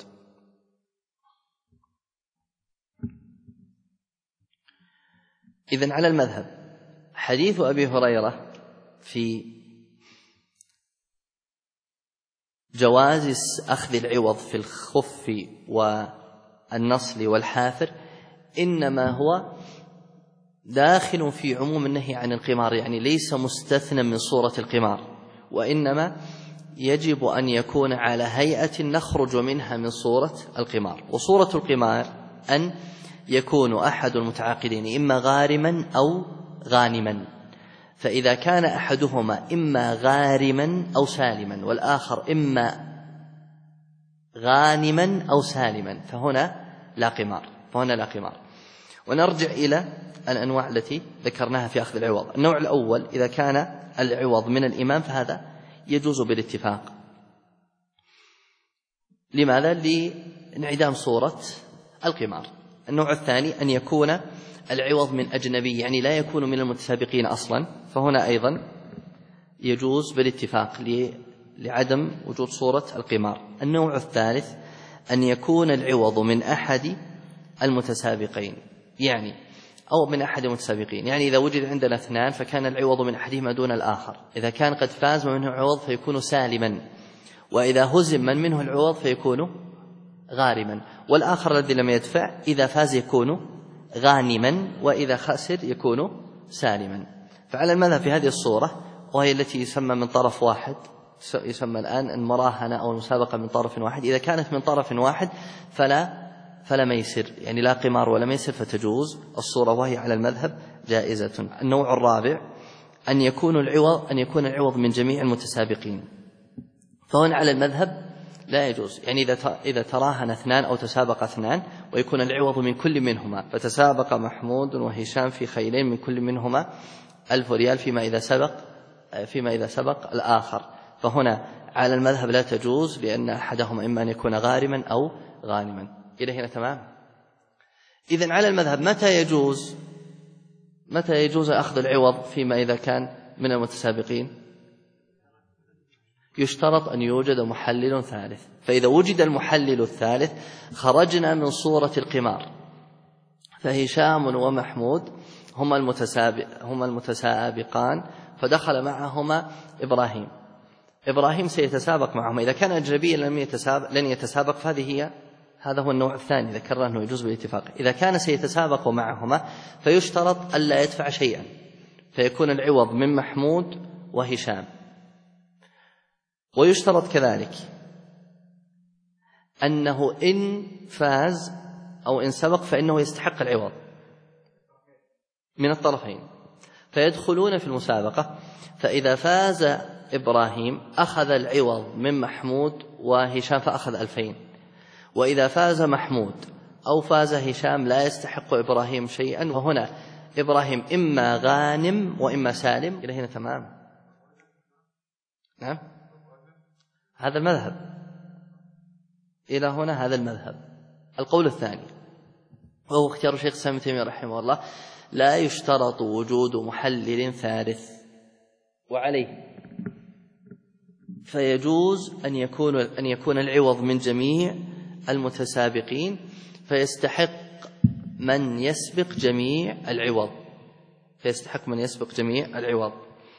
إذن على المذهب حديث أبي هريرة في جواز أخذ العوض في الخف والنصل والحافر إنما هو داخل في عموم النهي عن القمار، يعني ليس مستثنى من صورة القمار، وإنما يجب أن يكون على هيئة نخرج منها من صورة القمار. وصورة القمار أن يكون أحد المتعاقدين إما غارما أو غانما، فإذا كان أحدهما إما غارما أو سالما والآخر إما غانما أو سالما فهنا لا قمار. ونرجع إلى الأنواع التي ذكرناها في أخذ العوض. النوع الأول إذا كان العوض من الإمام فهذا يجوز بالاتفاق. لماذا؟ لانعدام صورة القمار. النوع الثاني أن يكون العوض من أجنبي، يعني لا يكون من المتسابقين أصلا، فهنا أيضا يجوز بالاتفاق لعدم وجود صورة القمار. النوع الثالث أن يكون العوض من أحد المتسابقين، يعني أو من أحد المتسابقين، يعني إذا وجد عندنا 2 فكان العوض من أحدهما دون الآخر، إذا كان قد فاز ومنه عوض فيكون سالما، وإذا هزم من منه العوض فيكون غارما، والآخر الذي لم يدفع إذا فاز يكون غانما وإذا خسر يكون سالما. فعلى المذهب في هذه الصورة، وهي التي يسمى من طرف واحد، يسمى الآن المراهنة أو المسابقة من طرف واحد، إذا كانت من طرف واحد فلا ميسر، يعني لا قمار ولا ميسر، فتجوز الصورة وهي على المذهب جائزة. النوع الرابع أن يكون العوض من جميع المتسابقين، فهنا على المذهب لا يجوز، يعني إذا تراهن 2 أو تسابق 2 ويكون العوض من كل منهما، فتسابق محمود وهشام في خيلين من كل منهما 1000 ريال فيما إذا سبق الآخر، فهنا على المذهب لا تجوز، لأن أحدهما إما أن يكون غارما أو غانما. إلى هنا تمام؟ إذن على المذهب متى يجوز أخذ العوض فيما إذا كان من المتسابقين؟ يشترط أن يوجد محلل ثالث، فإذا وجد المحلل الثالث خرجنا من صورة القمار، فهشام ومحمود هما المتسابقان، فدخل معهما إبراهيم سيتسابق معهما. إذا كان أجنبيا لن يتسابق، هذا هو النوع الثاني ذكرنا أنه يجوز بالاتفاق. إذا كان سيتسابق معهما فيشترط ألا يدفع شيئا، فيكون العوض من محمود وهشام. ويشترط كذلك أنه إن فاز أو إن سبق فإنه يستحق العوض من الطرفين، فيدخلون في المسابقة. فإذا فاز إبراهيم أخذ العوض من محمود وهشام فأخذ 2000. وإذا فاز محمود أو فاز هشام لا يستحق إبراهيم شيئا، وهنا إبراهيم إما غانم وإما سالم. إلى هنا تمام؟ نعم، هذا المذهب. إلى هنا هذا المذهب. القول الثاني وهو اختيار الشيخ الإسلام ابن تيمية رحمه الله: لا يشترط وجود محلل ثالث، وعليه فيجوز أن يكون العوض من جميع المتسابقين، فيستحق من يسبق جميع العوض.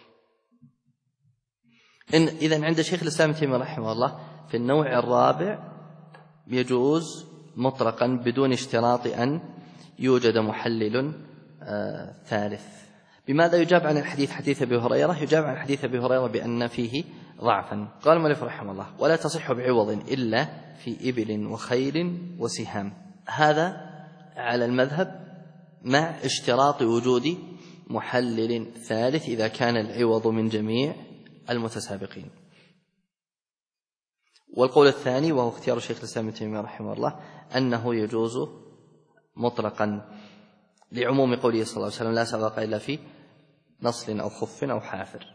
إذن عند شيخ الإسلام ابن تيمية رحمه الله في النوع الرابع يجوز مطلقا بدون اشتراط أن يوجد محلل ثالث. بماذا يجاب عن حديث أبي هريرة؟ يجاب عن حديث أبي هريرة بأن فيه ضعفا. قال المؤلف رحمه الله: ولا تصح بعوض إلا في إبل وخيل وسهام. هذا على المذهب مع اشتراط وجود محلل ثالث إذا كان العوض من جميع المتسابقين. والقول الثاني وهو اختيار الشيخ الإسلام ابن تيمية رحمه الله أنه يجوز مطلقا لعموم قوله صلى الله عليه وسلم: لا سباق إلا في نصل أو خف أو حافر.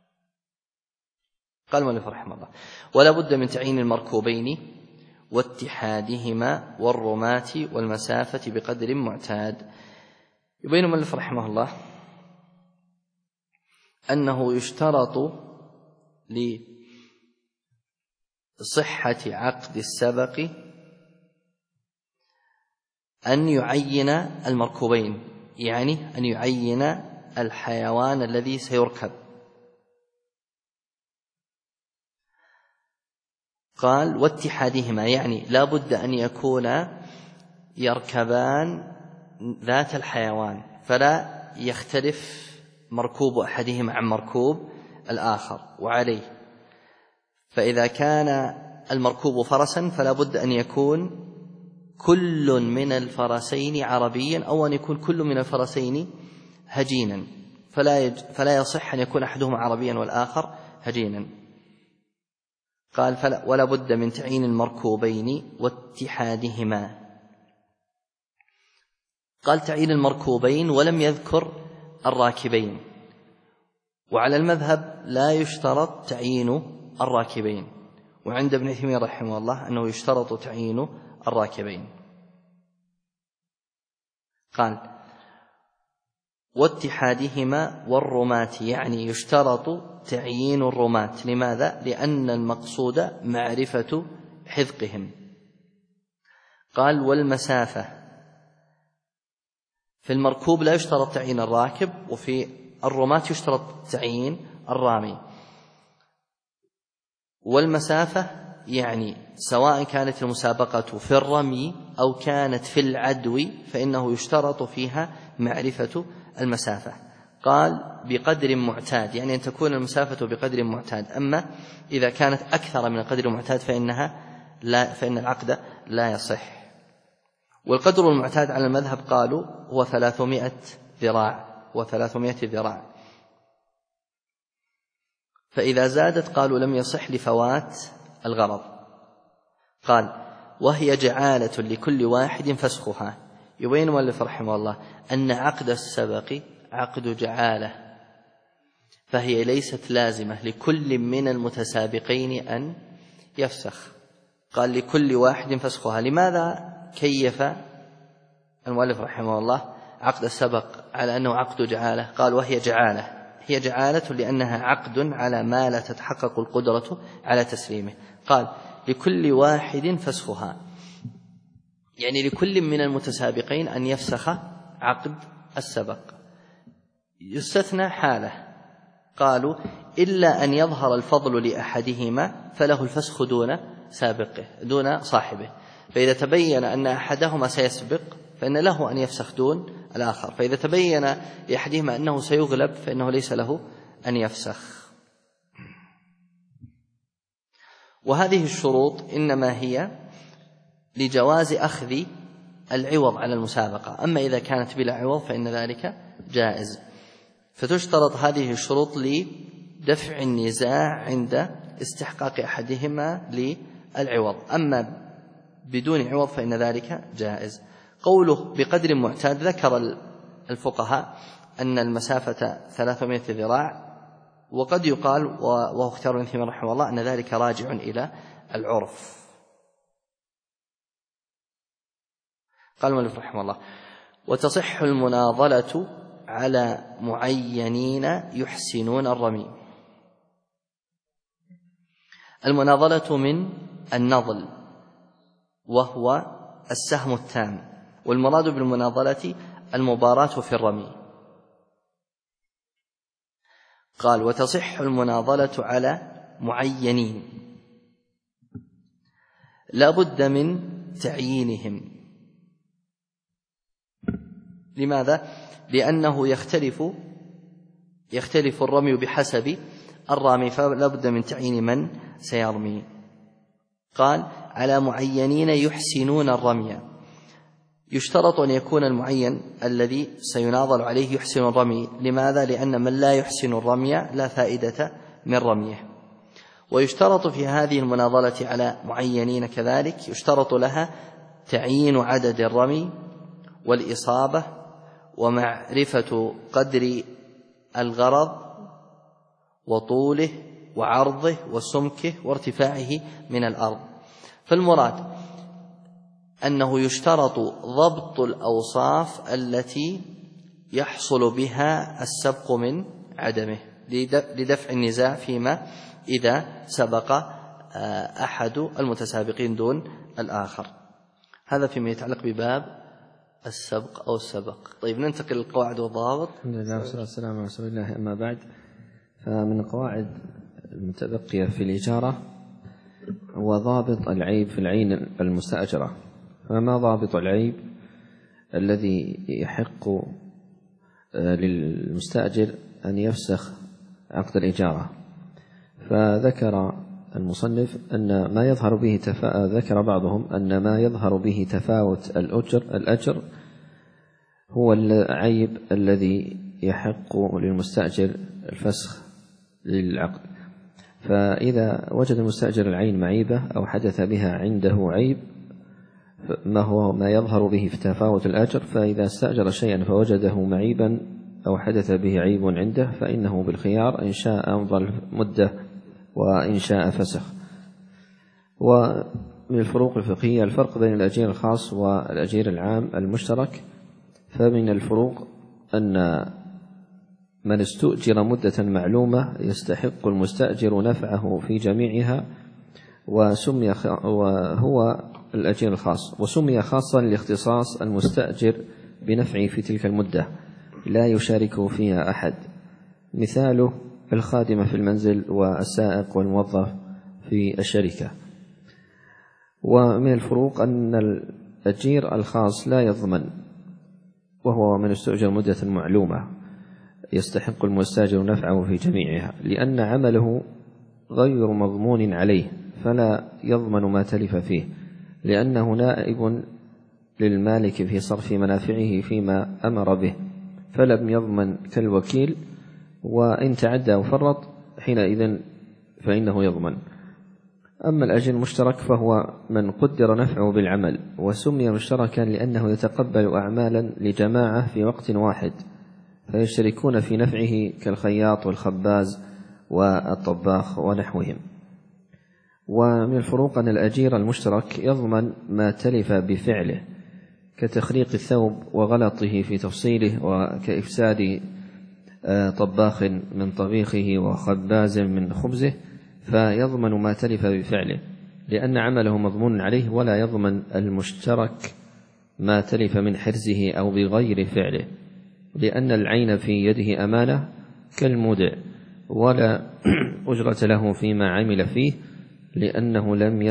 قال المؤلف رحمه الله: ولا بد من تعيين المركوبين واتحادهما والرماة والمسافة بقدر معتاد. يبين المؤلف رحمه الله أنه يشترط لصحة عقد السبق أن يعين المركوبين، يعني أن يعين الحيوان الذي سيركب. قال: واتحادهما، يعني لا بد أن يكون يركبان ذات الحيوان، فلا يختلف مركوب أحدهما عن مركوب الآخر. وعليه فإذا كان المركوب فرسا فلا بد أن يكون كل من الفرسين عربيا، أو أن يكون كل من الفرسين هجينا، فلا يصح أن يكون أحدهما عربيا والآخر هجينا. قال: ولا بد من تعيين المركوبين واتحادهما. قال: تعيين المركوبين ولم يذكر الراكبين. وعلى المذهب لا يشترط تعيين الراكبين، وعند ابن تيمية رحمه الله أنه يشترط تعيين الراكبين. قال: واتحادهما والرماة، يعني يشترط تعيين الرماة. لماذا؟ لأن المقصود معرفة حذقهم. قال: والمسافة، في المركوب لا يشترط تعيين الراكب، وفي الرماة يشترط تعيين الرامي. والمسافة يعني سواء كانت المسابقة في الرمي أو كانت في العدو فإنه يشترط فيها معرفة المسافة. قال: بقدر معتاد، يعني أن تكون المسافة بقدر معتاد. أما إذا كانت أكثر من القدر المعتاد فإن العقد لا يصح. والقدر المعتاد على المذهب قالوا هو 300 ذراع، فإذا زادت قالوا لم يصح لفوات الغرض. قال: وهي جعالة لكل واحد فسخها. يبين المؤلف رحمه الله أن عقد السبق عقد جعالة، فهي ليست لازمة لكل من المتسابقين أن يفسخ. قال: لكل واحد فسخها. لماذا كيف المؤلف رحمه الله عقد السبق على أنه عقد جعالة؟ قال: وهي جعالة، هي جعالة لأنها عقد على ما لا تتحقق القدرة على تسليمه. قال: لكل واحد فسخها، يعني لكل من المتسابقين أن يفسخ عقد السبق. يستثنى حالة، قالوا إلا أن يظهر الفضل لأحدهما فله الفسخ دون صاحبه، فإذا تبين أن أحدهما سيسبق فإن له أن يفسخ دون الآخر، فإذا تبين لأحدهما أنه سيغلب فإنه ليس له أن يفسخ. وهذه الشروط إنما هي لجواز أخذ العوض على المسابقة، أما إذا كانت بلا عوض فإن ذلك جائز. فتشترط هذه الشروط لدفع النزاع عند استحقاق أحدهما للعوض، أما بدون عوض فإن ذلك جائز. قوله بقدر معتاد، ذكر الفقهاء أن المسافة 300 ذراع، وقد يقال وهو اختيار ابن تيمية رحمه الله أن ذلك راجع إلى العرف. قال المؤلف رحمه الله: وتصح المناضلة على معينين يحسنون الرمي. المناضلة من النضل وهو السهم التام، والمراد بالمناضلة المباراة في الرمي. قال: وتصح المناضلة على معينين، لا بد من تعيينهم. لماذا؟ لأنه يختلف الرمي بحسب الرامي، فلا بد من تعيين من سيرمي. قال: على معينين يحسنون الرمي. يشترط أن يكون المعين الذي سيناضل عليه يحسن الرمي. لماذا؟ لأن من لا يحسن الرمي لا فائدة من رميه. ويشترط في هذه المناضلة على معينين كذلك يشترط لها تعيين عدد الرمي والإصابة ومعرفة قدر الغرض وطوله وعرضه وسمكه وارتفاعه من الأرض. فالمراد أنه يشترط ضبط الأوصاف التي يحصل بها السبق من عدمه لدفع النزاع فيما إذا سبق أحد المتسابقين دون الآخر. هذا فيما يتعلق بباب السبق أو السبق. طيب، ننتقل للقواعد والضوابط. الحمد لله والصلاة والسلام على رسول الله. أما بعد، فمن القواعد المتبقية في الإجارة هو ضابط العيب في العين المستأجرة. فما ضابط العيب الذي يحق للمستأجر أن يفسخ عقد الإجارة؟ فذكر المصنف أن ما يظهر به ذكر بعضهم أن ما يظهر به تفاوت الأجر هو العيب الذي يحق للمستأجر الفسخ للعقد. فإذا وجد المستأجر العين معيبة أو حدث بها عنده عيب ما يظهر به في تفاوت الأجر، فإذا استأجر شيئا فوجده معيبا أو حدث به عيب عنده فإنه بالخيار إن شاء أمضى المدة وإن شاء فسخ. ومن الفروق الفقهية الفرق بين الأجير الخاص والأجير العام المشترك. فمن الفروق أن من استؤجر مدة معلومة يستحق المستأجر نفعه في جميعها، وهو الأجير الخاص، وسمي خاصا لاختصاص المستأجر بنفعه في تلك المدة لا يشاركه فيها أحد، مثاله الخادمة في المنزل والسائق والموظف في الشركة. ومن الفروق أن الأجير الخاص لا يضمن، وهو من استؤجر مدة معلومة يستحق المستأجر نفعه في جميعها، لأن عمله غير مضمون عليه فلا يضمن ما تلف فيه، لأنه نائب للمالك في صرف منافعه فيما أمر به، فلم يضمن كالوكيل، وإن تعدى وفرط حينئذ فإنه يضمن. أما الأجير المشترك فهو من قدر نفعه بالعمل، وسمي مشتركا لأنه يتقبل أعمالا لجماعة في وقت واحد فيشتركون في نفعه كالخياط والخباز والطباخ ونحوهم. ومن الفروق أن الأجير المشترك يضمن ما تلف بفعله كتخريق الثوب وغلطه في تفصيله، وكإفساد طباخ من طبيخه وخباز من خبزه، فيضمن ما تلف بفعله لأن عمله مضمون عليه، ولا يضمن المشترك ما تلف من حرزه أو بغير فعله. لأن العين في يده أمانة كالمودع، ولا أجرة له فيما عمل فيه، لأنه لم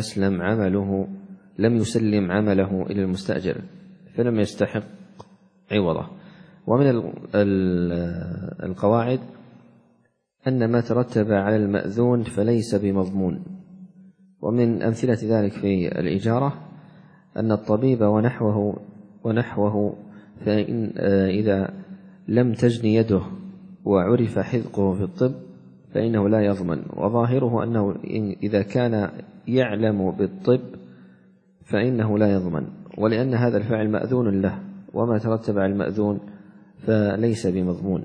يسلم عمله إلى المستأجر فلم يستحق عوضه. ومن القواعد أن ما ترتب على المأذون فليس بمضمون. ومن أمثلة ذلك في الإجارة أن الطبيب ونحوه فإن إذا لم تجن يده وعرف حذقه في الطب فإنه لا يضمن، وظاهره أنه إذا كان يعلم بالطب فإنه لا يضمن، ولأن هذا الفعل مأذون له، وما ترتب على المأذون فليس بمضمون.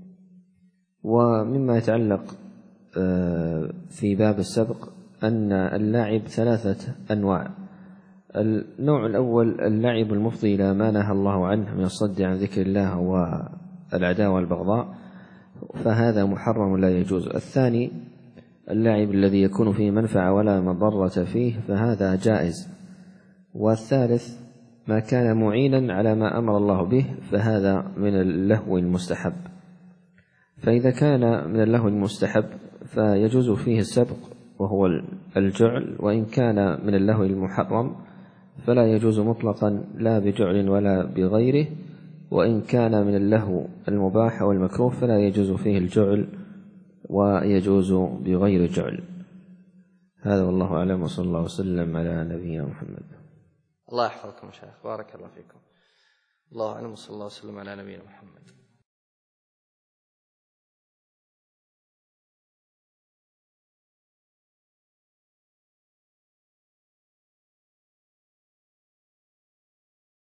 ومما يتعلق في باب السبق أن اللعب 3 أنواع. النوع الأول اللعب المفضي إلى ما نهى الله عنه من الصد عن ذكر الله والعداوة والبغضاء، فهذا محرم لا يجوز. الثاني اللعب الذي يكون فيه منفعة ولا مضرة فيه، فهذا جائز. والثالث ما كان معينا على ما أمر الله به، فهذا من اللهو المستحب. فإذا كان من اللهو المستحب فيجوز فيه السبق وهو الجعل، وإن كان من اللهو المحرم فلا يجوز مطلقا لا بجعل ولا بغيره، وإن كان من اللهو المباح والمكروه فلا يجوز فيه الجعل ويجوز بغير جعل. هذا والله أعلم، وصلى الله وسلم على نبينا محمد. الله يحفظكم شيخ، بارك الله فيكم. الله أعلم، وصلى الله وسلم على نبينا محمد.